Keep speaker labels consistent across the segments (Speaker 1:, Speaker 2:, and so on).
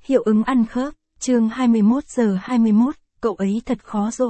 Speaker 1: Hiệu ứng ăn khớp, chương 21:21, cậu ấy thật khó dỗ.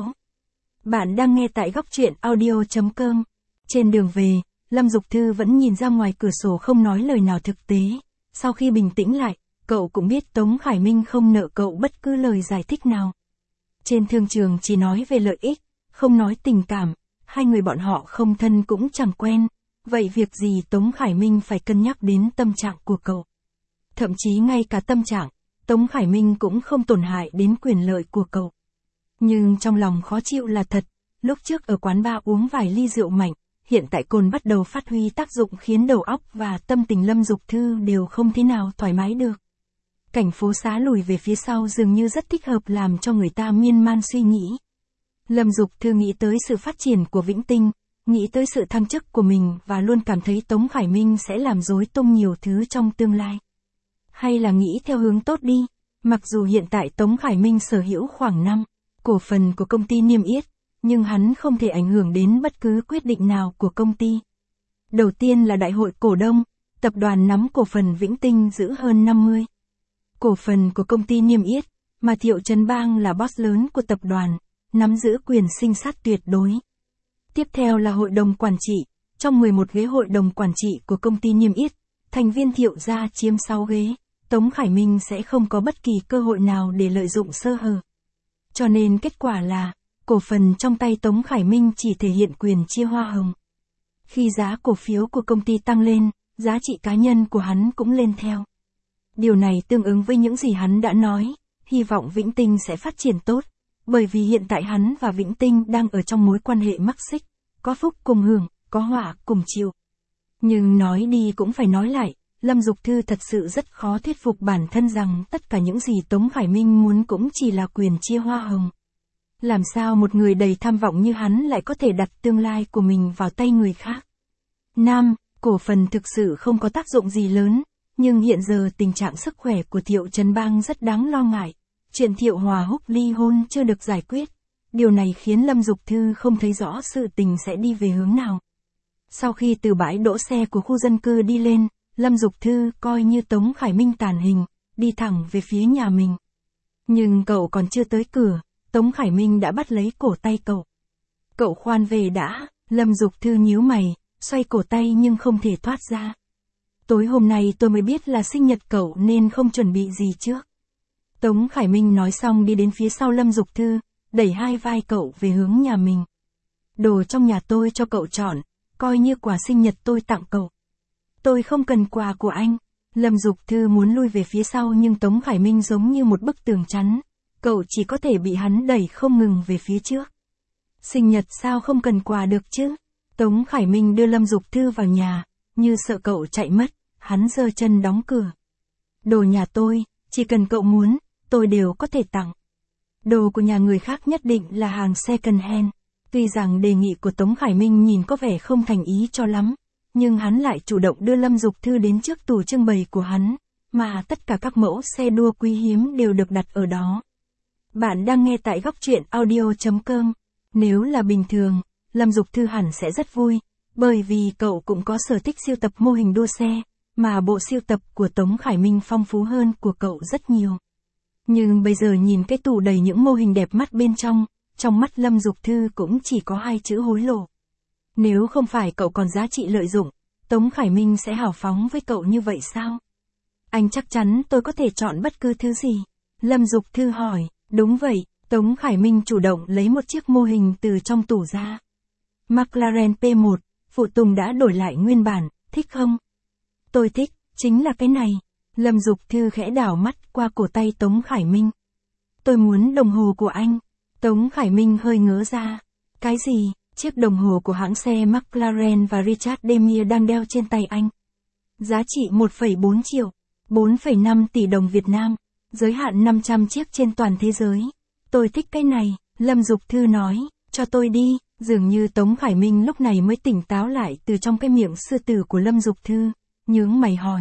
Speaker 1: Bạn đang nghe tại góc truyện audio.com. Trên đường về, Lâm Dục Thư vẫn nhìn ra ngoài cửa sổ không nói lời nào thực tế. Sau khi bình tĩnh lại, cậu cũng biết Tống Khải Minh không nợ cậu bất cứ lời giải thích nào. Trên thương trường chỉ nói về lợi ích, không nói tình cảm, hai người bọn họ không thân cũng chẳng quen. Vậy việc gì Tống Khải Minh phải cân nhắc đến tâm trạng của cậu? Thậm chí ngay cả tâm trạng, Tống Khải Minh cũng không tổn hại đến quyền lợi của cậu. Nhưng trong lòng khó chịu là thật, lúc trước ở quán bar uống vài ly rượu mạnh, hiện tại cồn bắt đầu phát huy tác dụng khiến đầu óc và tâm tình Lâm Dục Thư đều không thế nào thoải mái được. Cảnh phố xá lùi về phía sau dường như rất thích hợp làm cho người ta miên man suy nghĩ. Lâm Dục Thư nghĩ tới sự phát triển của Vĩnh Tinh, nghĩ tới sự thăng chức của mình và luôn cảm thấy Tống Khải Minh sẽ làm rối tung nhiều thứ trong tương lai. Hay là nghĩ theo hướng tốt đi, mặc dù hiện tại Tống Khải Minh sở hữu khoảng 5 cổ phần của công ty niêm yết, nhưng hắn không thể ảnh hưởng đến bất cứ quyết định nào của công ty. Đầu tiên là đại hội cổ đông, tập đoàn nắm cổ phần Vĩnh Tinh giữ hơn 50 cổ phần của công ty niêm yết, mà Thiệu Trấn Bang là boss lớn của tập đoàn, nắm giữ quyền sinh sát tuyệt đối. Tiếp theo là hội đồng quản trị, trong 11 ghế hội đồng quản trị của công ty niêm yết, thành viên Thiệu gia chiếm 6 ghế, Tống Khải Minh sẽ không có bất kỳ cơ hội nào để lợi dụng sơ hở. Cho nên kết quả là, cổ phần trong tay Tống Khải Minh chỉ thể hiện quyền chia hoa hồng. Khi giá cổ phiếu của công ty tăng lên, giá trị cá nhân của hắn cũng lên theo. Điều này tương ứng với những gì hắn đã nói, hy vọng Vĩnh Tinh sẽ phát triển tốt, bởi vì hiện tại hắn và Vĩnh Tinh đang ở trong mối quan hệ mắc xích, có phúc cùng hưởng, có họa cùng chịu. Nhưng nói đi cũng phải nói lại, Lâm Dục Thư thật sự rất khó thuyết phục bản thân rằng tất cả những gì Tống Khải Minh muốn cũng chỉ là quyền chia hoa hồng. Làm sao một người đầy tham vọng như hắn lại có thể đặt tương lai của mình vào tay người khác? Cổ phần thực sự không có tác dụng gì lớn, nhưng hiện giờ tình trạng sức khỏe của Thiệu Trấn Bang rất đáng lo ngại. Chuyện Thiệu Hòa Húc ly hôn chưa được giải quyết. Điều này khiến Lâm Dục Thư không thấy rõ sự tình sẽ đi về hướng nào. Sau khi từ bãi đỗ xe của khu dân cư đi lên, Lâm Dục Thư coi như Tống Khải Minh tàn hình, đi thẳng về phía nhà mình. Nhưng cậu còn chưa tới cửa, Tống Khải Minh đã bắt lấy cổ tay cậu. Cậu khoan về đã, Lâm Dục Thư nhíu mày, xoay cổ tay nhưng không thể thoát ra. Tối hôm nay tôi mới biết là sinh nhật cậu nên không chuẩn bị gì trước. Tống Khải Minh nói xong đi đến phía sau Lâm Dục Thư, đẩy hai vai cậu về hướng nhà mình. Đồ trong nhà tôi cho cậu chọn, coi như quà sinh nhật tôi tặng cậu. Tôi không cần quà của anh. Lâm Dục Thư muốn lui về phía sau nhưng Tống Khải Minh giống như một bức tường chắn. Cậu chỉ có thể bị hắn đẩy không ngừng về phía trước. Sinh nhật sao không cần quà được chứ? Tống Khải Minh đưa Lâm Dục Thư vào nhà, như sợ cậu chạy mất, hắn giơ chân đóng cửa. Đồ nhà tôi, chỉ cần cậu muốn, tôi đều có thể tặng. Đồ của nhà người khác nhất định là hàng second hand. Tuy rằng đề nghị của Tống Khải Minh nhìn có vẻ không thành ý cho lắm, nhưng hắn lại chủ động đưa Lâm Dục Thư đến trước tủ trưng bày của hắn, mà tất cả các mẫu xe đua quý hiếm đều được đặt ở đó. Bạn đang nghe tại góc truyện audio.com. Nếu là bình thường, Lâm Dục Thư hẳn sẽ rất vui, bởi vì cậu cũng có sở thích sưu tập mô hình đua xe, mà bộ sưu tập của Tống Khải Minh phong phú hơn của cậu rất nhiều. Nhưng bây giờ nhìn cái tủ đầy những mô hình đẹp mắt bên trong mắt Lâm Dục Thư cũng chỉ có 2 chữ hối lộ. Nếu không phải cậu còn giá trị lợi dụng, Tống Khải Minh sẽ hào phóng với cậu như vậy sao? Anh chắc chắn tôi có thể chọn bất cứ thứ gì? Lâm Dục Thư hỏi. Đúng vậy, Tống Khải Minh chủ động lấy một chiếc mô hình từ trong tủ ra. McLaren P1, phụ tùng đã đổi lại nguyên bản, thích không? Tôi thích, chính là cái này. Lâm Dục Thư khẽ đảo mắt qua cổ tay Tống Khải Minh. Tôi muốn đồng hồ của anh. Tống Khải Minh hơi ngớ ra. Cái gì? Chiếc đồng hồ của hãng xe McLaren và Richard Demir đang đeo trên tay anh. Giá trị 1,4 triệu, 4,5 tỷ đồng Việt Nam, giới hạn 500 chiếc trên toàn thế giới. Tôi thích cái này, Lâm Dục Thư nói, cho tôi đi. Dường như Tống Khải Minh lúc này mới tỉnh táo lại từ trong cái miệng sư tử của Lâm Dục Thư, nhướng mày hỏi.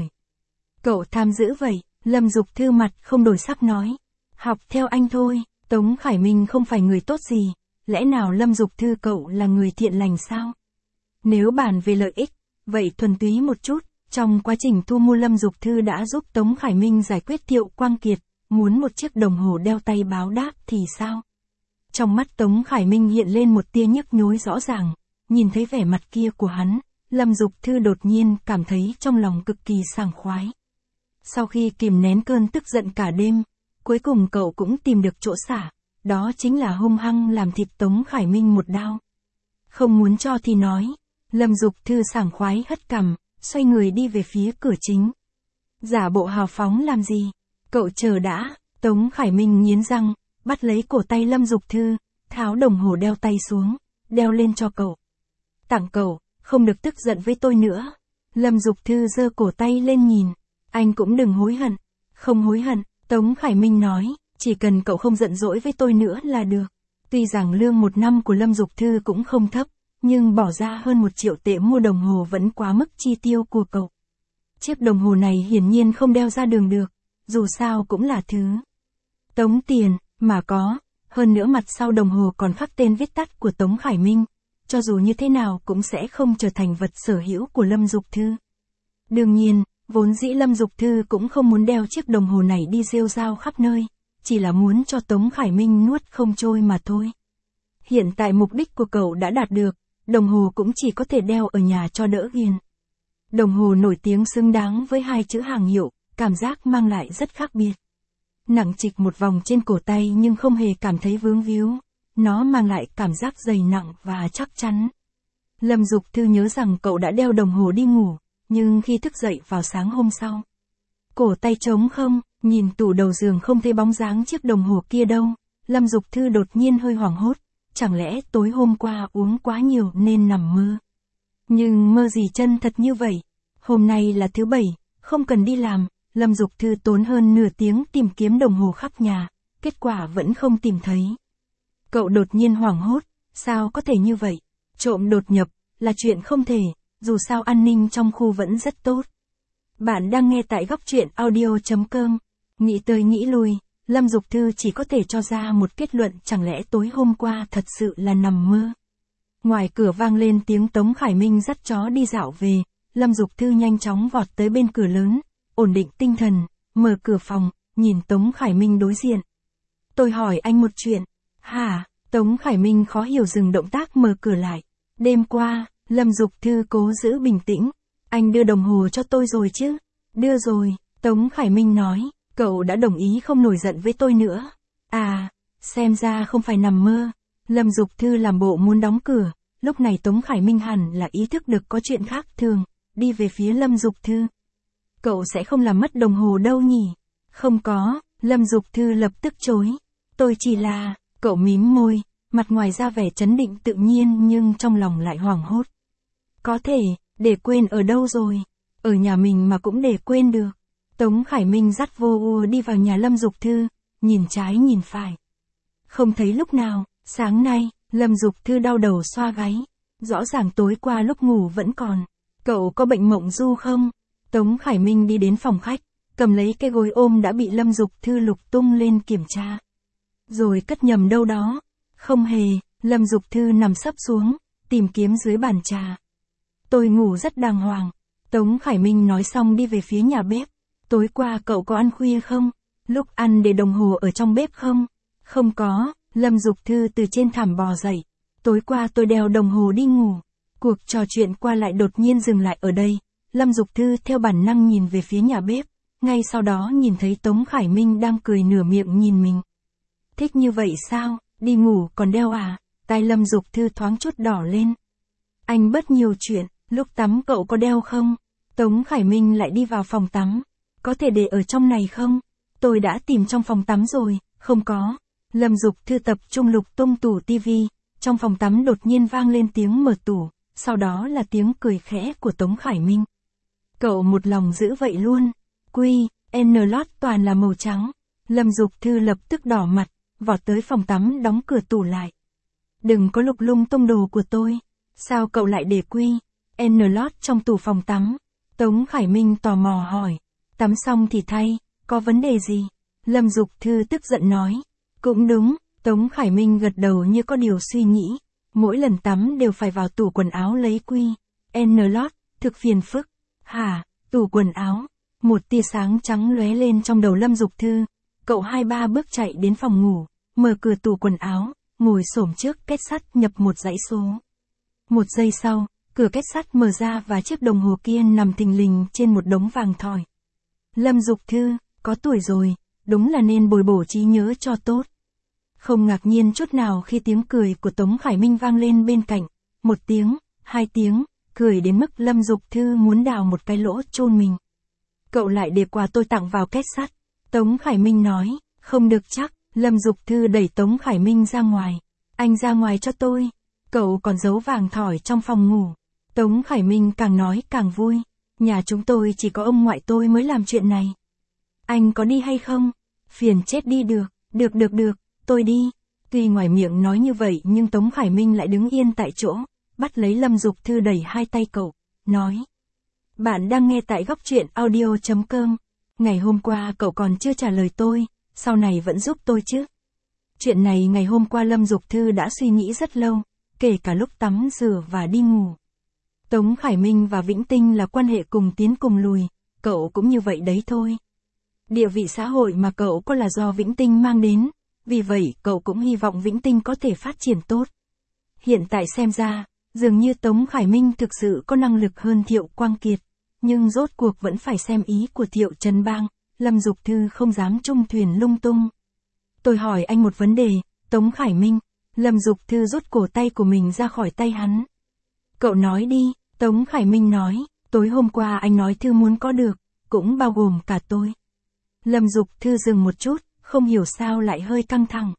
Speaker 1: Cậu tham dữ vậy? Lâm Dục Thư mặt không đổi sắc nói. Học theo anh thôi, Tống Khải Minh không phải người tốt gì, lẽ nào Lâm Dục Thư cậu là người thiện lành sao? Nếu bàn về lợi ích, vậy thuần túy một chút, trong quá trình thu mua Lâm Dục Thư đã giúp Tống Khải Minh giải quyết Thiệu Quang Kiệt, muốn một chiếc đồng hồ đeo tay báo đáp thì sao? Trong mắt Tống Khải Minh hiện lên một tia nhức nhối rõ ràng, nhìn thấy vẻ mặt kia của hắn, Lâm Dục Thư đột nhiên cảm thấy trong lòng cực kỳ sảng khoái. Sau khi kìm nén cơn tức giận cả đêm, cuối cùng cậu cũng tìm được chỗ xả, đó chính là hung hăng làm thịt Tống Khải Minh một đao. Không muốn cho thì nói, Lâm Dục Thư sảng khoái hất cằm, xoay người đi về phía cửa chính. Giả bộ hào phóng làm gì? Cậu chờ đã, Tống Khải Minh nghiến răng, bắt lấy cổ tay Lâm Dục Thư, tháo đồng hồ đeo tay xuống, đeo lên cho cậu. Tặng cậu, không được tức giận với tôi nữa. Lâm Dục Thư giơ cổ tay lên nhìn, anh cũng đừng hối hận. Không hối hận, Tống Khải Minh nói, chỉ cần cậu không giận dỗi với tôi nữa là được. Tuy rằng lương 1 năm của Lâm Dục Thư cũng không thấp, nhưng bỏ ra hơn 1 triệu tệ mua đồng hồ vẫn quá mức chi tiêu của cậu. Chiếc đồng hồ này hiển nhiên không đeo ra đường được, dù sao cũng là thứ tống tiền, mà có, hơn nữa mặt sau đồng hồ còn khắc tên viết tắt của Tống Khải Minh, cho dù như thế nào cũng sẽ không trở thành vật sở hữu của Lâm Dục Thư. Đương nhiên, vốn dĩ Lâm Dục Thư cũng không muốn đeo chiếc đồng hồ này đi rêu rao khắp nơi, chỉ là muốn cho Tống Khải Minh nuốt không trôi mà thôi. Hiện tại mục đích của cậu đã đạt được, đồng hồ cũng chỉ có thể đeo ở nhà cho đỡ ghiền. Đồng hồ nổi tiếng xứng đáng với 2 chữ hàng hiệu, cảm giác mang lại rất khác biệt. Nặng trịch một vòng trên cổ tay nhưng không hề cảm thấy vướng víu, nó mang lại cảm giác dày nặng và chắc chắn. Lâm Dục Thư nhớ rằng cậu đã đeo đồng hồ đi ngủ, nhưng khi thức dậy vào sáng hôm sau, cổ tay trống không, nhìn tủ đầu giường không thấy bóng dáng chiếc đồng hồ kia đâu. Lâm Dục Thư đột nhiên hơi hoảng hốt, chẳng lẽ tối hôm qua uống quá nhiều nên nằm mơ? Nhưng mơ gì chân thật như vậy? Hôm nay là thứ Bảy, không cần đi làm, Lâm Dục Thư tốn hơn nửa tiếng tìm kiếm đồng hồ khắp nhà, kết quả vẫn không tìm thấy. Cậu đột nhiên hoảng hốt, sao có thể như vậy? Trộm đột nhập, là chuyện không thể, dù sao an ninh trong khu vẫn rất tốt. Bạn đang nghe tại góc truyện audio.com. Nghĩ tới nghĩ lui, Lâm Dục Thư chỉ có thể cho ra một kết luận, chẳng lẽ tối hôm qua thật sự là nằm mơ. Ngoài cửa vang lên tiếng Tống Khải Minh dắt chó đi dạo về, Lâm Dục Thư nhanh chóng vọt tới bên cửa lớn, ổn định tinh thần, mở cửa phòng, nhìn Tống Khải Minh đối diện. Tôi hỏi anh một chuyện. Hả? Tống Khải Minh khó hiểu dừng động tác mở cửa lại. Đêm qua, Lâm Dục Thư cố giữ bình tĩnh. Anh đưa đồng hồ cho tôi rồi chứ? Đưa rồi, Tống Khải Minh nói, cậu đã đồng ý không nổi giận với tôi nữa. À, xem ra không phải nằm mơ. Lâm Dục Thư làm bộ muốn đóng cửa, lúc này Tống Khải Minh hẳn là ý thức được có chuyện khác thường, đi về phía Lâm Dục Thư. Cậu sẽ không làm mất đồng hồ đâu nhỉ? Không có, Lâm Dục Thư lập tức chối. Tôi chỉ là, cậu mím môi, mặt ngoài ra vẻ trấn định tự nhiên nhưng trong lòng lại hoảng hốt. Có thể, để quên ở đâu rồi? Ở nhà mình mà cũng để quên được. Tống Khải Minh dắt vô ua đi vào nhà Lâm Dục Thư, nhìn trái nhìn phải. Không thấy lúc nào, sáng nay, Lâm Dục Thư đau đầu xoa gáy. Rõ ràng tối qua lúc ngủ vẫn còn. Cậu có bệnh mộng du không? Tống Khải Minh đi đến phòng khách, cầm lấy cái gối ôm đã bị Lâm Dục Thư lục tung lên kiểm tra. Rồi cất nhầm đâu đó. Không hề, Lâm Dục Thư nằm sấp xuống, tìm kiếm dưới bàn trà. Tôi ngủ rất đàng hoàng. Tống Khải Minh nói xong đi về phía nhà bếp. Tối qua cậu có ăn khuya không? Lúc ăn để đồng hồ ở trong bếp không? Không có, Lâm Dục Thư từ trên thảm bò dậy. Tối qua tôi đeo đồng hồ đi ngủ. Cuộc trò chuyện qua lại đột nhiên dừng lại ở đây. Lâm Dục Thư theo bản năng nhìn về phía nhà bếp. Ngay sau đó nhìn thấy Tống Khải Minh đang cười nửa miệng nhìn mình. Thích như vậy sao? Đi ngủ còn đeo à? Tai Lâm Dục Thư thoáng chút đỏ lên. Anh bớt nhiều chuyện, lúc tắm cậu có đeo không? Tống Khải Minh lại đi vào phòng tắm. Có thể để ở trong này không? Tôi đã tìm trong phòng tắm rồi, không có. Lâm Dục Thư tập trung lục tung tủ tivi. Trong phòng tắm đột nhiên vang lên tiếng mở tủ, sau đó là tiếng cười khẽ của Tống Khải Minh. Cậu một lòng giữ vậy luôn. Quy, N lót toàn là màu trắng. Lâm Dục Thư lập tức đỏ mặt, vọt tới phòng tắm đóng cửa tủ lại. Đừng có lục lung tung đồ của tôi. Sao cậu lại để Quy, N lót trong tủ phòng tắm? Tống Khải Minh tò mò hỏi. Tắm xong thì thay, có vấn đề gì? Lâm Dục Thư tức giận nói. Cũng đúng, Tống Khải Minh gật đầu như có điều suy nghĩ. Mỗi lần tắm đều phải vào tủ quần áo lấy Quy, N lót, thực phiền phức. Hả, tủ quần áo? Một tia sáng trắng lóe lên trong đầu Lâm Dục Thư. Cậu 2-3 bước chạy đến phòng ngủ, mở cửa tủ quần áo, ngồi xổm trước két sắt nhập một dãy số. 1 giây sau, cửa két sắt mở ra và chiếc đồng hồ kia nằm thình lình trên một đống vàng thỏi. Lâm Dục Thư, có tuổi rồi, đúng là nên bồi bổ trí nhớ cho tốt. Không ngạc nhiên chút nào khi tiếng cười của Tống Khải Minh vang lên bên cạnh, 1 tiếng, 2 tiếng, cười đến mức Lâm Dục Thư muốn đào một cái lỗ chôn mình. Cậu lại để quà tôi tặng vào két sắt. Tống Khải Minh nói, không được chắc. Lâm Dục Thư đẩy Tống Khải Minh ra ngoài. Anh ra ngoài cho tôi. Cậu còn giấu vàng thỏi trong phòng ngủ. Tống Khải Minh càng nói càng vui. Nhà chúng tôi chỉ có ông ngoại tôi mới làm chuyện này. Anh có đi hay không? Phiền chết đi được. Được, tôi đi. Tuy ngoài miệng nói như vậy nhưng Tống Khải Minh lại đứng yên tại chỗ, bắt lấy Lâm Dục Thư đẩy hai tay cậu, nói. Bạn đang nghe tại góc truyện audio.com. Ngày hôm qua cậu còn chưa trả lời tôi, sau này vẫn giúp tôi chứ. Chuyện này ngày hôm qua Lâm Dục Thư đã suy nghĩ rất lâu, kể cả lúc tắm rửa và đi ngủ. Tống Khải Minh và Vĩnh Tinh là quan hệ cùng tiến cùng lùi, cậu cũng như vậy đấy thôi. Địa vị xã hội mà cậu có là do Vĩnh Tinh mang đến, vì vậy cậu cũng hy vọng Vĩnh Tinh có thể phát triển tốt. Hiện tại xem ra, dường như Tống Khải Minh thực sự có năng lực hơn Thiệu Quang Kiệt, nhưng rốt cuộc vẫn phải xem ý của Thiệu Trấn Bang, Lâm Dục Thư không dám chung thuyền lung tung. Tôi hỏi anh một vấn đề, Tống Khải Minh. Lâm Dục Thư rút cổ tay của mình ra khỏi tay hắn. Cậu nói đi, Tống Khải Minh nói, tối hôm qua anh nói Thư muốn có được, cũng bao gồm cả tôi. Lâm Dục Thư dừng một chút, không hiểu sao lại hơi căng thẳng.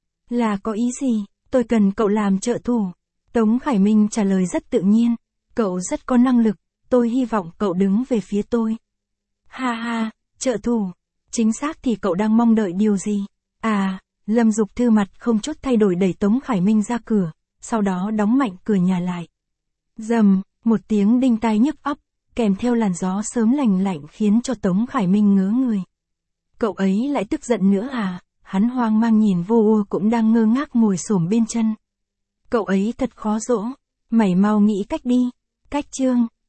Speaker 1: Là có ý gì, tôi cần cậu làm trợ thủ. Tống Khải Minh trả lời rất tự nhiên, cậu rất có năng lực, tôi hy vọng cậu đứng về phía tôi. Ha ha, trợ thủ, chính xác thì cậu đang mong đợi điều gì? À, Lâm Dục Thư mặt không chút thay đổi đẩy Tống Khải Minh ra cửa, sau đó đóng mạnh cửa nhà lại. Rầm, một tiếng đinh tai nhức óc, kèm theo làn gió sớm lành lạnh khiến cho Tống Khải Minh ngớ người. Cậu ấy lại tức giận nữa à? Hắn hoang mang nhìn Vô Ưu cũng đang ngơ ngác ngồi xổm bên chân. Cậu ấy thật khó dỗ, mày mau nghĩ cách đi. Cách chương